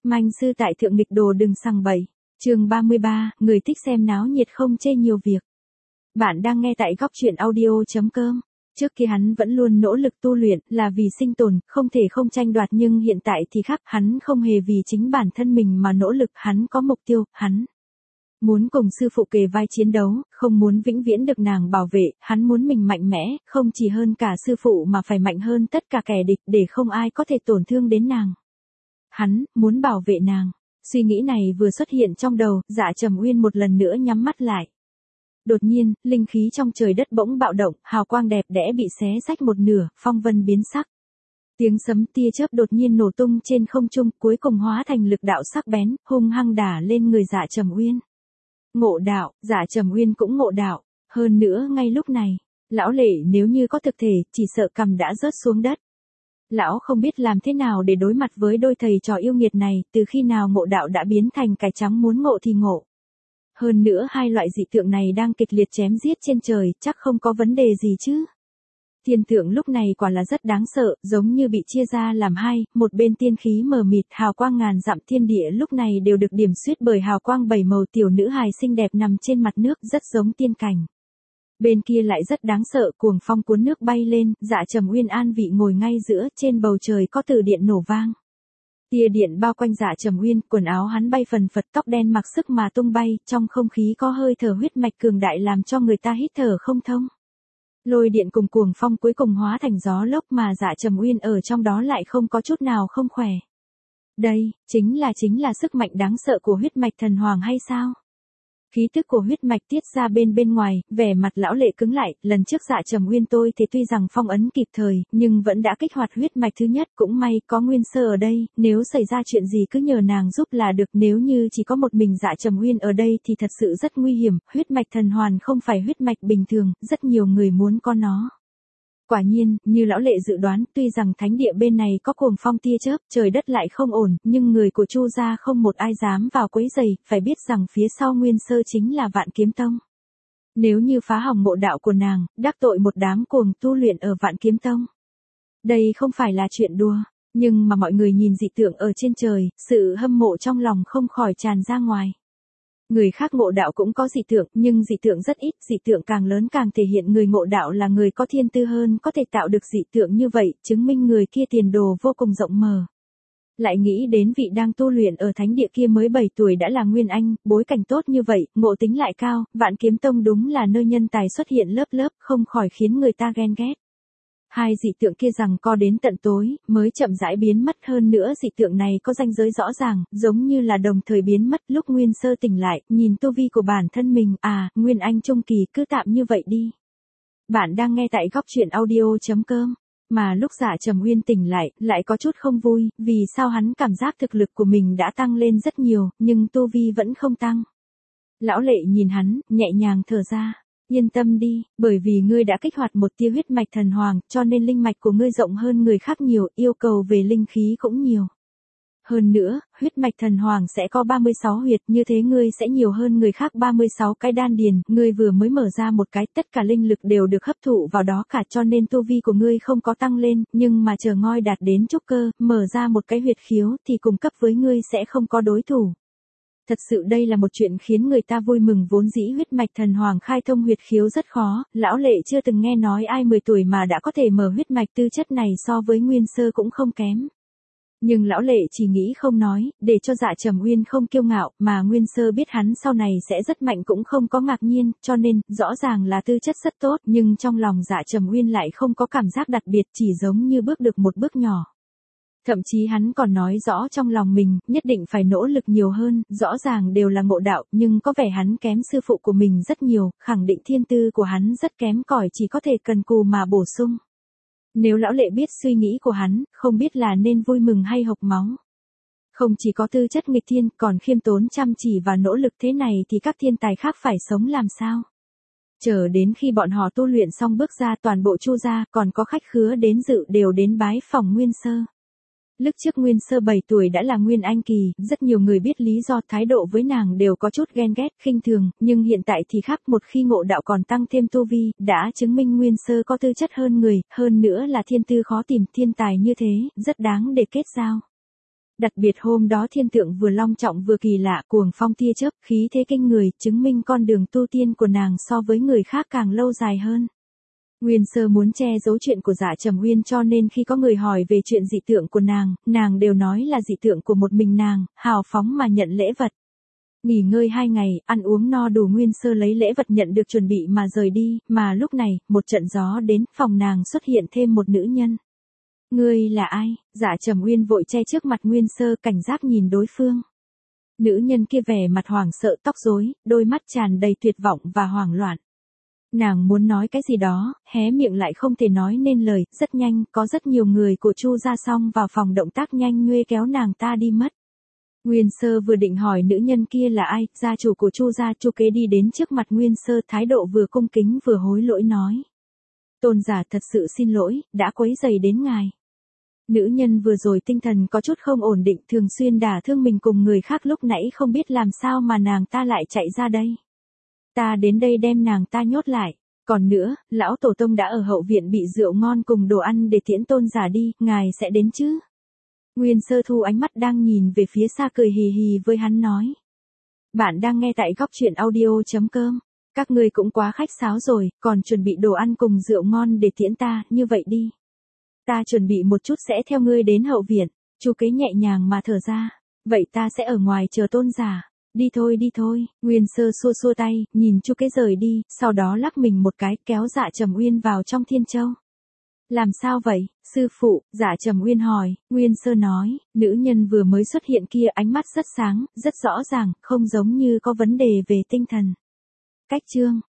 Manh sư tại thượng nghịch đồ đừng sằng bậy. Chương 33, người thích xem náo nhiệt không chê nhiều việc. Bạn đang nghe tại góc truyện audio.com. Trước kia hắn vẫn luôn nỗ lực tu luyện là vì sinh tồn, không thể không tranh đoạt, nhưng hiện tại thì khác, hắn không hề vì chính bản thân mình mà nỗ lực, hắn có mục tiêu, hắn muốn cùng sư phụ kề vai chiến đấu, không muốn vĩnh viễn được nàng bảo vệ, hắn muốn mình mạnh mẽ, không chỉ hơn cả sư phụ mà phải mạnh hơn tất cả kẻ địch để không ai có thể tổn thương đến nàng. Hắn muốn bảo vệ nàng. Suy nghĩ này vừa xuất hiện trong đầu, Dạ Trầm Uyên một lần nữa nhắm mắt lại. Đột nhiên, linh khí trong trời đất bỗng bạo động, hào quang đẹp đẽ bị xé rách một nửa, phong vân biến sắc. Tiếng sấm tia chớp đột nhiên nổ tung trên không trung, cuối cùng hóa thành lực đạo sắc bén, hung hăng đả lên người Dạ Trầm Uyên. Ngộ đạo, Dạ Trầm Uyên cũng ngộ đạo. Hơn nữa ngay lúc này, lão lệ nếu như có thực thể, chỉ sợ cằm đã rớt xuống đất. Lão không biết làm thế nào để đối mặt với đôi thầy trò yêu nghiệt này, từ khi nào ngộ đạo đã biến thành cải trắng muốn ngộ thì ngộ. Hơn nữa hai loại dị tượng này đang kịch liệt chém giết trên trời, chắc không có vấn đề gì chứ. Thiên tượng lúc này quả là rất đáng sợ, giống như bị chia ra làm hai, một bên tiên khí mờ mịt, hào quang ngàn dặm, thiên địa lúc này đều được điểm xuyết bởi hào quang bảy màu, tiểu nữ hài xinh đẹp nằm trên mặt nước rất giống tiên cảnh. Bên kia lại rất đáng sợ, cuồng phong cuốn nước bay lên, Dạ Trầm Uyên an vị ngồi ngay giữa, trên bầu trời có từ điện nổ vang. Tia điện bao quanh Dạ Trầm Uyên, quần áo hắn bay phần phật, tóc đen mặc sức mà tung bay, trong không khí có hơi thở huyết mạch cường đại làm cho người ta hít thở không thông. Lôi điện cùng cuồng phong cuối cùng hóa thành gió lốc mà Dạ Trầm Uyên ở trong đó lại không có chút nào không khỏe. Đây, chính là sức mạnh đáng sợ của huyết mạch thần hoàng hay sao? Khí tức của huyết mạch tiết ra bên ngoài, vẻ mặt lão lệ cứng lại, lần trước Dạ Trầm Uyên tôi thì tuy rằng phong ấn kịp thời, nhưng vẫn đã kích hoạt huyết mạch thứ nhất, cũng may có Nguyên Sơ ở đây, nếu xảy ra chuyện gì cứ nhờ nàng giúp là được, nếu như chỉ có một mình Dạ Trầm Uyên ở đây thì thật sự rất nguy hiểm, huyết mạch thần hoàn không phải huyết mạch bình thường, rất nhiều người muốn có nó. Quả nhiên, như lão lệ dự đoán, tuy rằng thánh địa bên này có cuồng phong tia chớp, trời đất lại không ổn, nhưng người của Chu gia không một ai dám vào quấy rầy, phải biết rằng phía sau Nguyên Sơ chính là Vạn Kiếm Tông. Nếu như phá hỏng mộ đạo của nàng, đắc tội một đám cuồng tu luyện ở Vạn Kiếm Tông. Đây không phải là chuyện đùa, nhưng mà mọi người nhìn dị tượng ở trên trời, sự hâm mộ trong lòng không khỏi tràn ra ngoài. Người khác ngộ đạo cũng có dị tượng, nhưng dị tượng rất ít, dị tượng càng lớn càng thể hiện người ngộ đạo là người có thiên tư hơn, có thể tạo được dị tượng như vậy, chứng minh người kia tiền đồ vô cùng rộng mở. Lại nghĩ đến vị đang tu luyện ở thánh địa kia mới 7 tuổi đã là Nguyên Anh, bối cảnh tốt như vậy, ngộ tính lại cao, Vạn Kiếm Tông đúng là nơi nhân tài xuất hiện lớp lớp, không khỏi khiến người ta ghen ghét. Hai dị tượng kia rằng co đến tận tối, mới chậm rãi biến mất, hơn nữa dị tượng này có ranh giới rõ ràng, giống như là đồng thời biến mất. Lúc Nguyên Sơ tỉnh lại, nhìn tu vi của bản thân mình, Nguyên Anh trung kỳ, cứ tạm như vậy đi. Bạn đang nghe tại góc truyện audio.com. Mà lúc Dạ Trầm Uyên tỉnh lại có chút không vui, vì sao hắn cảm giác thực lực của mình đã tăng lên rất nhiều, nhưng tu vi vẫn không tăng. Lão lệ nhìn hắn, nhẹ nhàng thở ra. Yên tâm đi, bởi vì ngươi đã kích hoạt một tia huyết mạch thần hoàng, cho nên linh mạch của ngươi rộng hơn người khác nhiều, yêu cầu về linh khí cũng nhiều. Hơn nữa, huyết mạch thần hoàng sẽ có 36 huyệt, như thế ngươi sẽ nhiều hơn người khác 36 cái đan điền, ngươi vừa mới mở ra một cái, tất cả linh lực đều được hấp thụ vào đó cả, cho nên tu vi của ngươi không có tăng lên, nhưng mà chờ ngoi đạt đến trúc cơ, mở ra một cái huyệt khiếu thì cùng cấp với ngươi sẽ không có đối thủ. Thật sự đây là một chuyện khiến người ta vui mừng, vốn dĩ huyết mạch thần hoàng khai thông huyệt khiếu rất khó, lão lệ chưa từng nghe nói ai 10 tuổi mà đã có thể mở huyết mạch, tư chất này so với Nguyên Sơ cũng không kém. Nhưng lão lệ chỉ nghĩ không nói, để cho Dạ Trầm Uyên không kiêu ngạo, mà Nguyên Sơ biết hắn sau này sẽ rất mạnh cũng không có ngạc nhiên, cho nên, rõ ràng là tư chất rất tốt, nhưng trong lòng Dạ Trầm Uyên lại không có cảm giác đặc biệt, chỉ giống như bước được một bước nhỏ. Thậm chí hắn còn nói rõ trong lòng mình, nhất định phải nỗ lực nhiều hơn, rõ ràng đều là ngộ đạo, nhưng có vẻ hắn kém sư phụ của mình rất nhiều, khẳng định thiên tư của hắn rất kém cỏi, chỉ có thể cần cù mà bổ sung. Nếu lão lệ biết suy nghĩ của hắn, không biết là nên vui mừng hay hộc máu. Không chỉ có tư chất nghịch thiên, còn khiêm tốn chăm chỉ và nỗ lực thế này thì các thiên tài khác phải sống làm sao? Chờ đến khi bọn họ tu luyện xong bước ra, toàn bộ Chu gia, còn có khách khứa đến dự đều đến bái phỏng Nguyên Sơ. Lúc trước Nguyên Sơ 7 tuổi đã là Nguyên Anh kỳ, rất nhiều người biết lý do, thái độ với nàng đều có chút ghen ghét, khinh thường, nhưng hiện tại thì khác, một khi ngộ đạo còn tăng thêm tu vi, đã chứng minh Nguyên Sơ có tư chất hơn người, hơn nữa là thiên tư khó tìm, thiên tài như thế, rất đáng để kết giao. Đặc biệt hôm đó thiên tượng vừa long trọng vừa kỳ lạ, cuồng phong tia chớp, khí thế kinh người, chứng minh con đường tu tiên của nàng so với người khác càng lâu dài hơn. Nguyên Sơ muốn che giấu chuyện của Dạ Trầm Uyên, cho nên khi có người hỏi về chuyện dị tượng của nàng đều nói là dị tượng của một mình nàng, hào phóng mà nhận lễ vật. Nghỉ ngơi 2 ngày, ăn uống no đủ, Nguyên Sơ lấy lễ vật nhận được chuẩn bị mà rời đi, mà lúc này, một trận gió đến, phòng nàng xuất hiện thêm một nữ nhân. Ngươi là ai? Dạ Trầm Uyên vội che trước mặt Nguyên Sơ, cảnh giác nhìn đối phương. Nữ nhân kia vẻ mặt hoảng sợ, tóc rối, đôi mắt tràn đầy tuyệt vọng và hoảng loạn. Nàng muốn nói cái gì đó, hé miệng lại không thể nói nên lời, rất nhanh, có rất nhiều người của Chu gia xông vào phòng, động tác nhanh nhuê kéo nàng ta đi mất. Nguyên Sơ vừa định hỏi nữ nhân kia là ai, gia chủ của Chu gia, Chu Kế đi đến trước mặt Nguyên Sơ, thái độ vừa cung kính vừa hối lỗi nói. Tôn giả thật sự xin lỗi, đã quấy rầy đến ngài. Nữ nhân vừa rồi tinh thần có chút không ổn định, thường xuyên đả thương mình cùng người khác, lúc nãy không biết làm sao mà nàng ta lại chạy ra đây. Ta đến đây đem nàng ta nhốt lại. Còn nữa, lão tổ tông đã ở hậu viện bị rượu ngon cùng đồ ăn để tiễn tôn giả đi, ngài sẽ đến chứ? Nguyên Sơ thu ánh mắt đang nhìn về phía xa, cười hì hì với hắn nói. Bạn đang nghe tại góc truyện audio.com. Các ngươi cũng quá khách sáo rồi, còn chuẩn bị đồ ăn cùng rượu ngon để tiễn ta, như vậy đi. Ta chuẩn bị một chút sẽ theo ngươi đến hậu viện. Chu Kế nhẹ nhàng mà thở ra. Vậy ta sẽ ở ngoài chờ tôn giả. Đi thôi, Nguyên Sơ xua xua tay, nhìn Chu Kế rời đi, sau đó lắc mình một cái, kéo Dạ Trầm Uyên vào trong Thiên Châu. Làm sao vậy, sư phụ? Dạ Trầm Uyên hỏi. Nguyên Sơ nói, nữ nhân vừa mới xuất hiện kia ánh mắt rất sáng, rất rõ ràng, không giống như có vấn đề về tinh thần. Cách chương